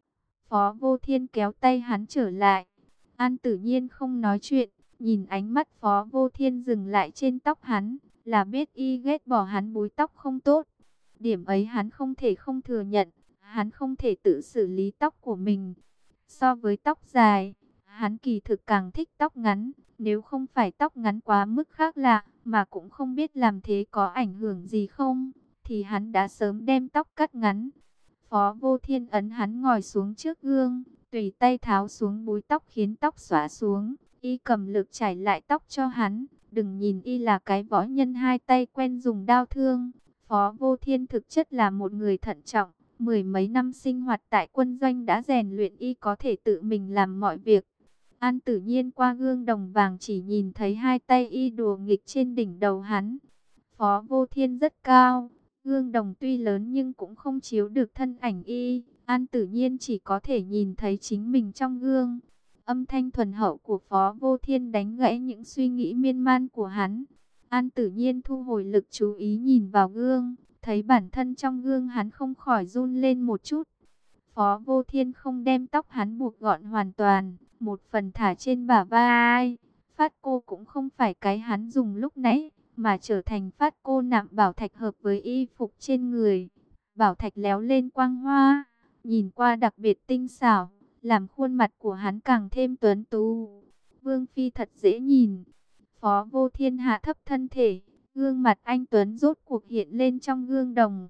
Speaker 1: Phó Vô Thiên kéo tay hắn trở lại. An Tử Nhiên không nói chuyện, nhìn ánh mắt Phó Vô Thiên dừng lại trên tóc hắn, là biết y ghét bỏ hắn búi tóc không tốt. Điểm ấy hắn không thể không thừa nhận, hắn không thể tự xử lý tóc của mình. So với tóc dài, hắn kỳ thực càng thích tóc ngắn, nếu không phải tóc ngắn quá mức khác lạ, mà cũng không biết làm thế có ảnh hưởng gì không, thì hắn đã sớm đem tóc cắt ngắn. Phó Vô Thiên ấn hắn ngồi xuống trước gương, tùy tay tháo xuống búi tóc khiến tóc xõa xuống, y cầm lược chải lại tóc cho hắn. Đừng nhìn y là cái võ nhân hai tay quen dùng đao thương, Phó Vô Thiên thực chất là một người thận trọng. Mười mấy năm sinh hoạt tại quân doanh đã rèn luyện y có thể tự mình làm mọi việc. An Tử Nhiên qua gương đồng vàng chỉ nhìn thấy hai tay y đùa nghịch trên đỉnh đầu hắn. Phó Vô Thiên rất cao, gương đồng tuy lớn nhưng cũng không chiếu được thân ảnh y. An Tử Nhiên chỉ có thể nhìn thấy chính mình trong gương. Âm thanh thuần hậu của Phó Vô Thiên đánh gãy những suy nghĩ miên man của hắn. An Tử Nhiên thu hồi lực chú ý nhìn vào gương, thấy bản thân trong gương hắn không khỏi run lên một chút. Phó Vô Thiên không đem tóc hắn buộc gọn hoàn toàn, một phần thả trên bả vai. Phát cô cũng không phải cái hắn dùng lúc nãy, mà trở thành phát cô nạm bảo thạch hợp với y phục trên người. Bảo thạch léo lên quang hoa, nhìn qua đặc biệt tinh xảo, làm khuôn mặt của hắn càng thêm tuấn tú. Vương phi thật dễ nhìn. Phó Vô Thiên hạ thấp thân thể, gương mặt anh tuấn rốt cuộc hiện lên trong gương đồng.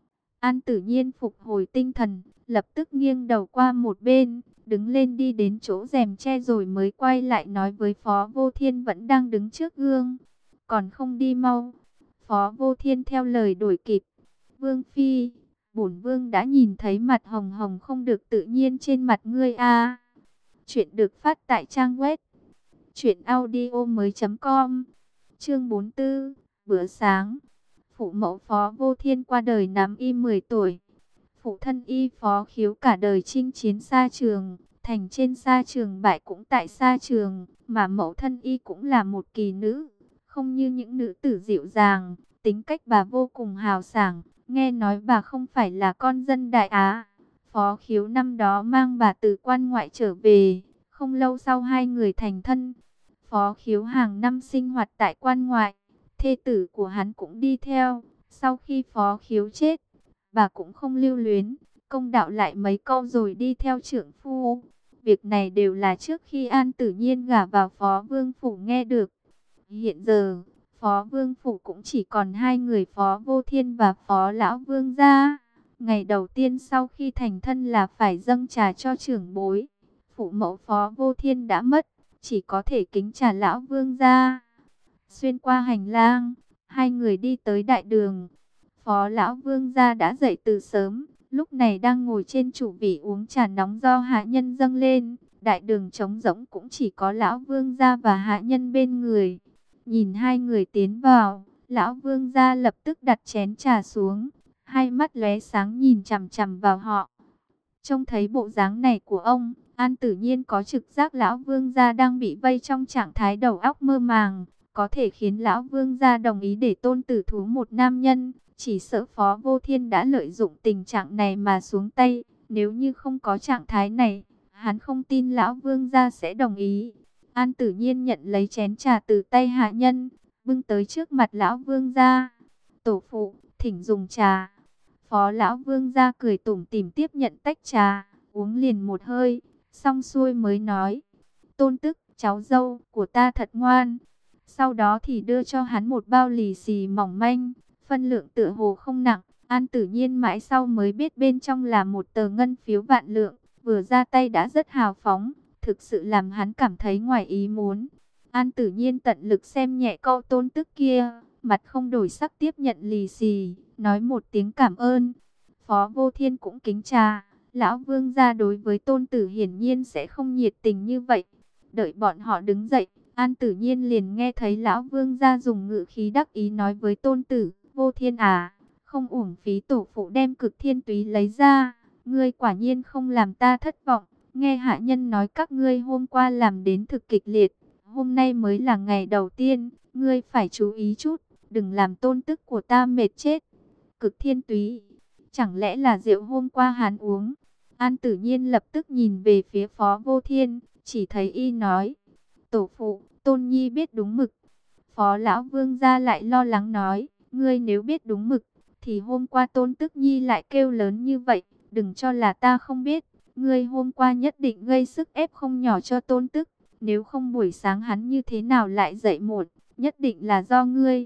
Speaker 1: An Tử Nhiên phục hồi tinh thần, lập tức nghiêng đầu qua một bên, đứng lên đi đến chỗ rèm che rồi mới quay lại nói với Phó Vô Thiên vẫn đang đứng trước gương. Còn không đi mau. Phó Vô Thiên theo lời đổi kịp. Vương phi, bổn vương đã nhìn thấy mặt hồng hồng không được tự nhiên trên mặt ngươi a. Chuyện được phát tại trang web truyệnaudiomoi.com. Chương 44, bữa sáng. Phụ mẫu Phó Vô Thiên qua đời năm y 10 tuổi. Phụ thân y Phó Khiếu cả đời chinh chiến xa trường, thành trên xa trường bại cũng tại xa trường, mà mẫu thân y cũng là một kỳ nữ, không như những nữ tử dịu dàng, tính cách bà vô cùng hào sảng. Nghe nói bà không phải là con dân Đại Á. Phó Khiếu năm đó mang bà từ quan ngoại trở về, không lâu sau hai người thành thân. Phó Khiếu hàng năm sinh hoạt tại quan ngoại, thê tử của hắn cũng đi theo. Sau khi Phó Khiếu chết, bà cũng không lưu luyến, công đạo lại mấy câu rồi đi theo trưởng phu. Việc này đều là trước khi An Tử Nhiên gả vào Phó Vương Phủ nghe được. Hiện giờ, Phó Vương Phủ cũng chỉ còn hai người Phó Vô Thiên và Phó Lão Vương gia. Ngày đầu tiên sau khi thành thân là phải dâng trà cho trưởng bối. Phụ mẫu Phó Vô Thiên đã mất, chỉ có thể kính trà Lão Vương gia. Xuyên qua hành lang, hai người đi tới đại đường. Phó Lão Vương gia đã dậy từ sớm, lúc này đang ngồi trên chủ vị uống trà nóng do hạ nhân dâng lên. Đại đường trống rỗng cũng chỉ có Lão Vương gia và hạ nhân bên người. Nhìn hai người tiến vào, Lão Vương gia lập tức đặt chén trà xuống, hai mắt lóe sáng nhìn chằm chằm vào họ. Trông thấy bộ dáng này của ông, An Tử Nhiên có trực giác Lão Vương gia đang bị vây trong trạng thái đầu óc mơ màng, có thể khiến Lão Vương gia đồng ý để tôn tử thú một nam nhân. Chỉ sợ Phó Vô Thiên đã lợi dụng tình trạng này mà xuống tay. Nếu như không có trạng thái này, hắn không tin Lão Vương gia sẽ đồng ý. An Tử Nhiên nhận lấy chén trà từ tay hạ nhân, bưng tới trước mặt Lão Vương gia. Tổ phụ, thỉnh dùng trà. Phó lão vương gia cười tủm tỉm tiếp nhận tách trà, uống liền một hơi, xong xuôi mới nói: Tôn tức, cháu dâu của ta thật ngoan. Sau đó thì đưa cho hắn một bao lì xì mỏng manh, phân lượng tựa hồ không nặng. An Tử Nhiên mãi sau mới biết bên trong là một tờ ngân phiếu vạn lượng, vừa ra tay đã rất hào phóng, thực sự làm hắn cảm thấy ngoài ý muốn. An Tử Nhiên tận lực xem nhẹ câu tôn tức kia, mặt không đổi sắc tiếp nhận lì xì, nói một tiếng cảm ơn. Phó Vô Thiên cũng kính trà, lão vương gia đối với tôn tử hiển nhiên sẽ không nhiệt tình như vậy. Đợi bọn họ đứng dậy, An Tử Nhiên liền nghe thấy lão vương gia dùng ngữ khí đắc ý nói với tôn tử: Vô Thiên à, không uổng phí tổ phụ đem Cực Thiên Túy lấy ra, ngươi quả nhiên không làm ta thất vọng. Nghe hạ nhân nói các ngươi hôm qua làm đến thực kịch liệt, hôm nay mới là ngày đầu tiên, ngươi phải chú ý chút, đừng làm tôn tức của ta mệt chết. Cực Thiên Túy, chẳng lẽ là rượu hôm qua hắn uống? An Tử Nhiên lập tức nhìn về phía Phó Vô Thiên, chỉ thấy y nói: Tổ phụ, Tôn Nhi biết đúng mực. Phó lão vương gia lại lo lắng nói: ngươi nếu biết đúng mực, thì hôm qua Tôn Tức Nhi lại kêu lớn như vậy, đừng cho là ta không biết. Ngươi hôm qua nhất định gây sức ép không nhỏ cho Tôn Tức, nếu không buổi sáng hắn như thế nào lại dậy muộn, nhất định là do ngươi.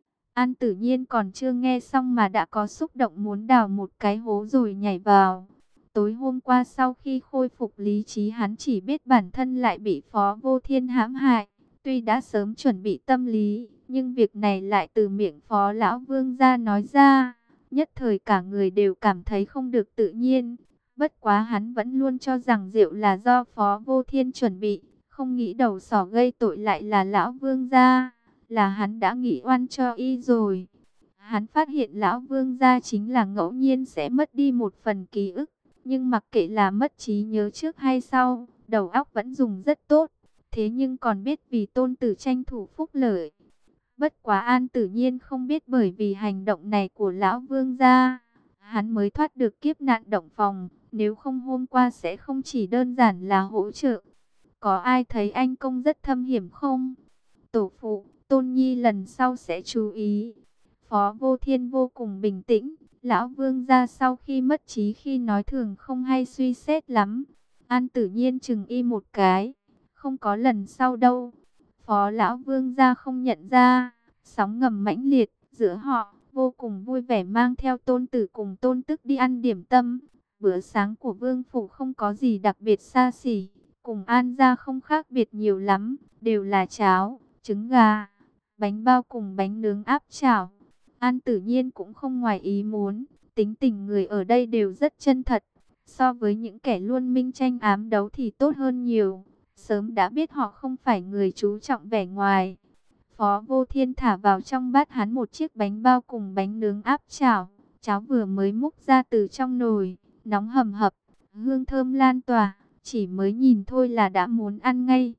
Speaker 1: An Tử Nhiên còn chưa nghe xong mà đã có xúc động muốn đào một cái hố rồi nhảy vào. Tối hôm qua sau khi khôi phục lý trí, hắn chỉ biết bản thân lại bị Phó Vô Thiên hãm hại. Tuy đã sớm chuẩn bị tâm lý, nhưng việc này lại từ miệng Phó Lão Vương ra nói ra. Nhất thời cả người đều cảm thấy không được tự nhiên. Bất quá hắn vẫn luôn cho rằng rượu là do Phó Vô Thiên chuẩn bị. Không nghĩ đầu sỏ gây tội lại là Lão Vương gia, là hắn đã nghĩ oan cho y rồi. Hắn phát hiện Lão Vương gia chính là ngẫu nhiên sẽ mất đi một phần ký ức. Nhưng mặc kệ là mất trí nhớ trước hay sau, đầu óc vẫn dùng rất tốt. Thế nhưng còn biết vì tôn tử tranh thủ phúc lợi. Bất quá An Tử Nhiên không biết bởi vì hành động này của Lão Vương gia, hắn mới thoát được kiếp nạn động phòng. Nếu không hôm qua sẽ không chỉ đơn giản là hỗ trợ. Có ai thấy anh công rất thâm hiểm không? Tổ phụ, Tôn Nhi lần sau sẽ chú ý. Phó Vô Thiên vô cùng bình tĩnh. Lão Vương gia sau khi mất trí khi nói thường không hay suy xét lắm. An Tử Nhiên chừng y một cái. Không có lần sau đâu. Phó Lão Vương gia không nhận ra. Sóng ngầm mãnh liệt giữa họ. Vô cùng vui vẻ mang theo tôn tử cùng tôn tức đi ăn điểm tâm. Bữa sáng của Vương Phủ không có gì đặc biệt xa xỉ. Cùng An gia không khác biệt nhiều lắm. Đều là cháo, trứng gà, bánh bao cùng bánh nướng áp chảo. An Tử Nhiên cũng không ngoài ý muốn, tính tình người ở đây đều rất chân thật. So với những kẻ luôn minh tranh ám đấu thì tốt hơn nhiều. Sớm đã biết họ không phải người chú trọng vẻ ngoài. Phó Vô Thiên thả vào trong bát hắn một chiếc bánh bao cùng bánh nướng áp chảo. Cháo vừa mới múc ra từ trong nồi, nóng hầm hập, hương thơm lan tỏa. Chỉ mới nhìn thôi là đã muốn ăn ngay.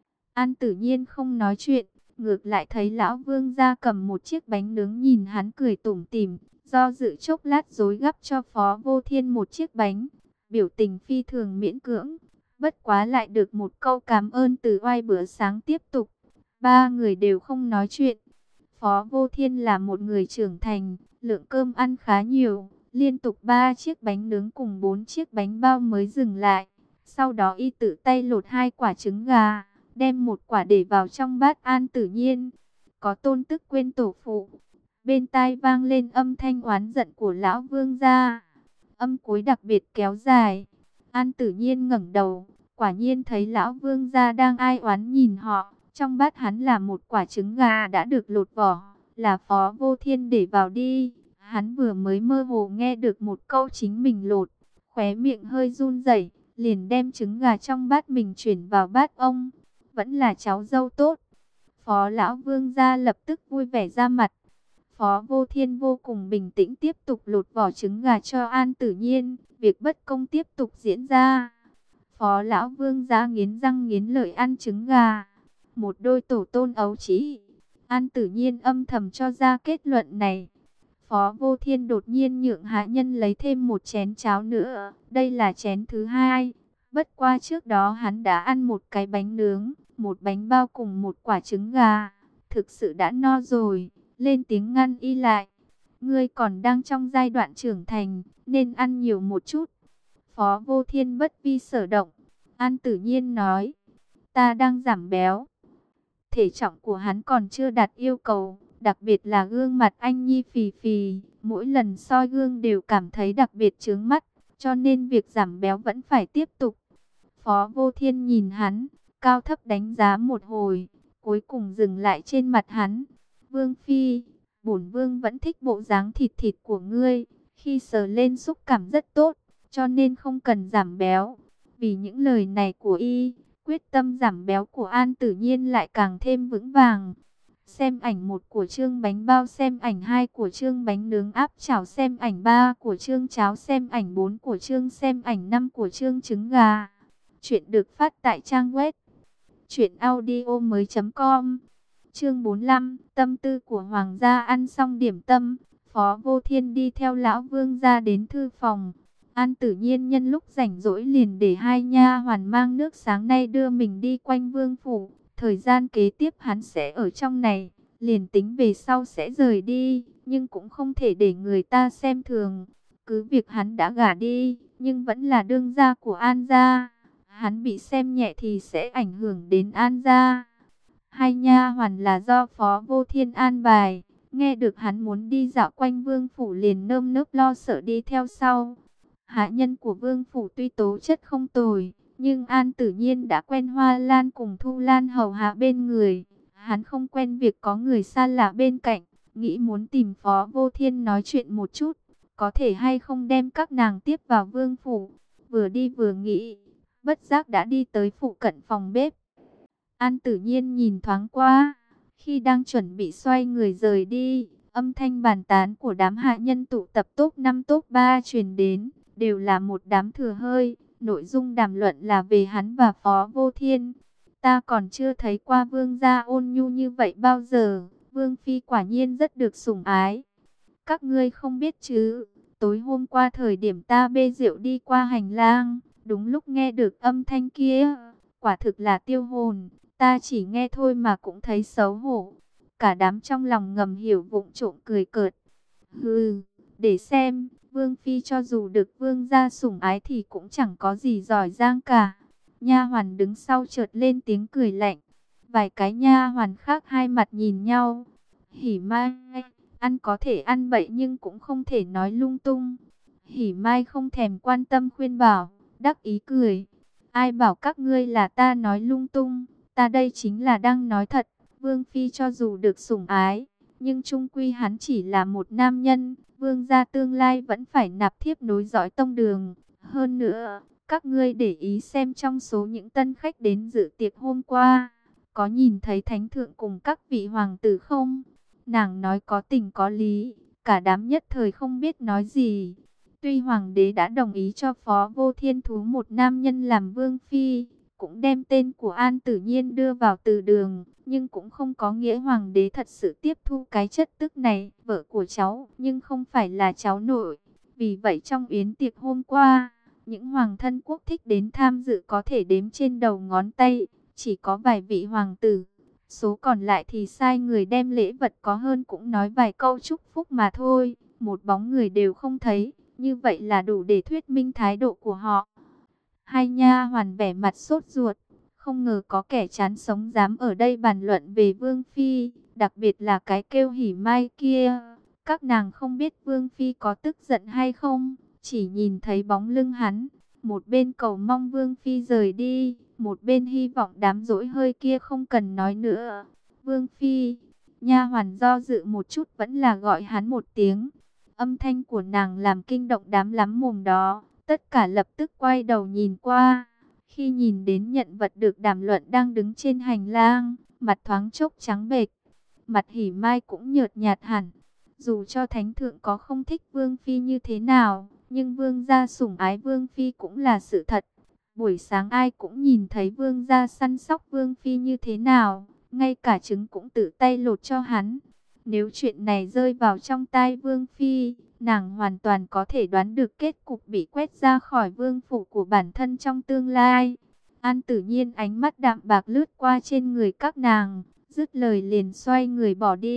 Speaker 1: An Tử Nhiên không nói chuyện. Ngược lại thấy Lão Vương gia cầm một chiếc bánh nướng nhìn hắn cười tủm tỉm, do dự chốc lát rối gắp cho Phó Vô Thiên một chiếc bánh, biểu tình phi thường miễn cưỡng, bất quá lại được một câu cảm ơn từ oai bữa sáng tiếp tục. Ba người đều không nói chuyện. Phó Vô Thiên là một người trưởng thành, lượng cơm ăn khá nhiều, liên tục 3 chiếc bánh nướng cùng 4 chiếc bánh bao mới dừng lại. Sau đó y tự tay lột 2 quả trứng gà, đem một quả để vào trong bát An Tử Nhiên. Có tôn tức quên tổ phụ. Bên tai vang lên âm thanh oán giận của Lão Vương gia. Âm cuối đặc biệt kéo dài. An Tử Nhiên ngẩng đầu, quả nhiên thấy Lão Vương gia đang ai oán nhìn họ. Trong bát hắn là một quả trứng gà đã được lột vỏ, là Phó Vô Thiên để vào đi. Hắn vừa mới mơ hồ nghe được một câu chính mình lột, khóe miệng hơi run rẩy, liền đem trứng gà trong bát mình chuyển vào bát ông. Vẫn là cháu dâu tốt. Phó Lão Vương gia lập tức vui vẻ ra mặt. Phó Vô Thiên vô cùng bình tĩnh tiếp tục lột vỏ trứng gà cho An Tử Nhiên. Việc bất công tiếp tục diễn ra. Phó Lão Vương gia nghiến răng nghiến lợi ăn trứng gà. Một đôi tổ tôn ấu trĩ. An Tử Nhiên âm thầm cho ra kết luận này. Phó Vô Thiên đột nhiên nhượng hạ nhân lấy thêm một chén cháo nữa. Đây là chén thứ hai. Bất qua trước đó hắn đã ăn một cái bánh nướng, một bánh bao cùng một quả trứng gà. Thực sự đã no rồi, lên tiếng ngăn y lại. ngươi còn đang trong giai đoạn trưởng thành, nên ăn nhiều một chút. Phó Vô Thiên bất vi sở động, An Tử Nhiên nói, ta đang giảm béo. Thể trọng của hắn còn chưa đạt yêu cầu, đặc biệt là gương mặt anh nhi phì phì, mỗi lần soi gương đều cảm thấy đặc biệt chướng mắt, cho nên việc giảm béo vẫn phải tiếp tục. Phó Vô Thiên nhìn hắn, cao thấp đánh giá một hồi, cuối cùng dừng lại trên mặt hắn. Vương Phi, bổn vương vẫn thích bộ dáng thịt thịt của ngươi, khi sờ lên xúc cảm rất tốt, cho nên không cần giảm béo. Vì những lời này của y, quyết tâm giảm béo của An Tử Nhiên lại càng thêm vững vàng. Xem ảnh 1 của chương bánh bao, xem ảnh 2 của chương bánh nướng áp chảo, xem ảnh 3 của chương cháo, xem ảnh 4 của chương, xem ảnh 5 của chương trứng gà. Chuyện được phát tại trang web truyệnaudiomoi.com. Chương 45, tâm tư của hoàng gia. Ăn xong điểm tâm, Phó Vô Thiên đi theo lão vương gia đến thư phòng. An Tử Nhiên nhân lúc rảnh rỗi liền để hai nha hoàn mang nước sáng nay đưa mình đi quanh vương phủ. Thời gian kế tiếp hắn sẽ ở trong này, liền tính về sau sẽ rời đi, nhưng cũng không thể để người ta xem thường. Cứ việc hắn đã gả đi, nhưng vẫn là đương gia của An gia. Hắn bị xem nhẹ thì sẽ ảnh hưởng đến An gia. Hai nha hoàn là do Phó Vô Thiên an bài, nghe được hắn muốn đi dạo quanh vương phủ liền nơm nớp lo sợ đi theo sau. Hạ nhân của vương phủ tuy tố chất không tồi, nhưng An Tử Nhiên đã quen Hoa Lan cùng Thu Lan hầu hạ bên người. Hắn không quen việc có người xa lạ bên cạnh, nghĩ muốn tìm Phó Vô Thiên nói chuyện một chút, có thể hay không đem các nàng tiếp vào vương phủ. Vừa đi vừa nghĩ, bất giác đã đi tới phụ cận phòng bếp. An Tử Nhiên nhìn thoáng qua, khi đang chuẩn bị xoay người rời đi, âm thanh bàn tán của đám hạ nhân tụ tập top 5 top 3 truyền đến, đều là một đám thừa hơi. Nội dung đàm luận là về hắn và Phó Vô Thiên. Ta còn chưa thấy qua vương gia ôn nhu như vậy bao giờ, vương phi quả nhiên rất được sủng ái. Các ngươi không biết chứ, tối hôm qua thời điểm ta bê rượu đi qua hành lang, đúng lúc nghe được âm thanh kia, quả thực là tiêu hồn. Ta chỉ nghe thôi mà cũng thấy xấu hổ. Cả đám trong lòng ngầm hiểu, vụng trộm cười cợt. Hừ, để xem, vương phi cho dù được vương gia sủng ái thì cũng chẳng có gì giỏi giang cả. Nha hoàn đứng sau chợt lên tiếng cười lạnh. Vài cái nha hoàn khác hai mặt nhìn nhau. Hỉ Mai, ăn có thể ăn bậy nhưng cũng không thể nói lung tung. Hỉ Mai không thèm quan tâm khuyên bảo, đắc ý cười. Ai bảo các ngươi là ta nói lung tung, ta đây chính là đang nói thật. Vương phi cho dù được sủng ái, nhưng chung quy hắn chỉ là một nam nhân. Vương gia tương lai vẫn phải nạp thiếp nối dõi tông đường. Hơn nữa, các ngươi để ý xem trong số những tân khách đến dự tiệc hôm qua, có nhìn thấy thánh thượng cùng các vị hoàng tử không? Nàng nói có tình có lý, cả đám nhất thời không biết nói gì. Tuy hoàng đế đã đồng ý cho Phó Vô Thiên thú một nam nhân làm vương phi, cũng đem tên của An Tử Nhiên đưa vào từ đường, nhưng cũng không có nghĩa hoàng đế thật sự tiếp thu cái chất tức này, vợ của cháu, nhưng không phải là cháu nội. Vì vậy trong yến tiệc hôm qua, những hoàng thân quốc thích đến tham dự có thể đếm trên đầu ngón tay, chỉ có vài vị hoàng tử. Số còn lại thì sai người đem lễ vật có hơn cũng nói vài câu chúc phúc mà thôi, một bóng người đều không thấy. Như vậy là đủ để thuyết minh thái độ của họ. Hai nha hoàn vẻ mặt sốt ruột, không ngờ có kẻ chán sống dám ở đây bàn luận về Vương Phi, đặc biệt là cái kêu Hỉ Mai kia. Các nàng không biết Vương Phi có tức giận hay không, chỉ nhìn thấy bóng lưng hắn. Một bên cầu mong Vương Phi rời đi, một bên hy vọng đám dỗi hơi kia không cần nói nữa. Vương Phi, nha hoàn do dự một chút vẫn là gọi hắn một tiếng. Âm thanh của nàng làm kinh động đám lắm mồm đó, tất cả lập tức quay đầu nhìn qua. Khi nhìn đến nhận vật được đàm luận đang đứng trên hành lang, mặt thoáng chốc trắng bệch, mặt Hỉ Mai cũng nhợt nhạt hẳn. Dù cho thánh thượng có không thích Vương Phi như thế nào, nhưng Vương gia sủng ái Vương Phi cũng là sự thật. Buổi sáng ai cũng nhìn thấy Vương gia săn sóc Vương Phi như thế nào, ngay cả trứng cũng tự tay lột cho hắn. Nếu chuyện này rơi vào trong tai Vương Phi, nàng hoàn toàn có thể đoán được kết cục bị quét ra khỏi vương phủ của bản thân trong tương lai. An Tử Nhiên ánh mắt đạm bạc lướt qua trên người các nàng, dứt lời liền xoay người bỏ đi.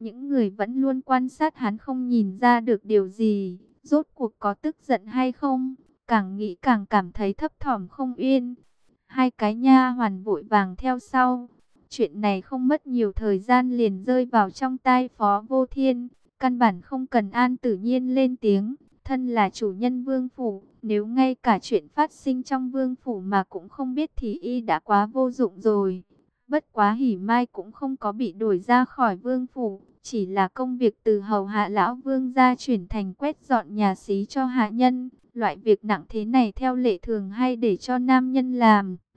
Speaker 1: Những người vẫn luôn quan sát hắn không nhìn ra được điều gì, rốt cuộc có tức giận hay không, càng nghĩ càng cảm thấy thấp thỏm không yên. Hai cái nha hoàn vội vàng theo sau. Chuyện này không mất nhiều thời gian liền rơi vào trong tai Phó Vô Thiên, căn bản không cần An Tử Nhiên lên tiếng. Thân là chủ nhân vương phủ, nếu ngay cả chuyện phát sinh trong vương phủ mà cũng không biết thì y đã quá vô dụng rồi. Bất quá Hỉ Mai cũng không có bị đuổi ra khỏi vương phủ, chỉ là công việc từ hầu hạ lão vương gia chuyển thành quét dọn nhà xí cho hạ nhân. Loại việc nặng thế này theo lệ thường hay để cho nam nhân làm.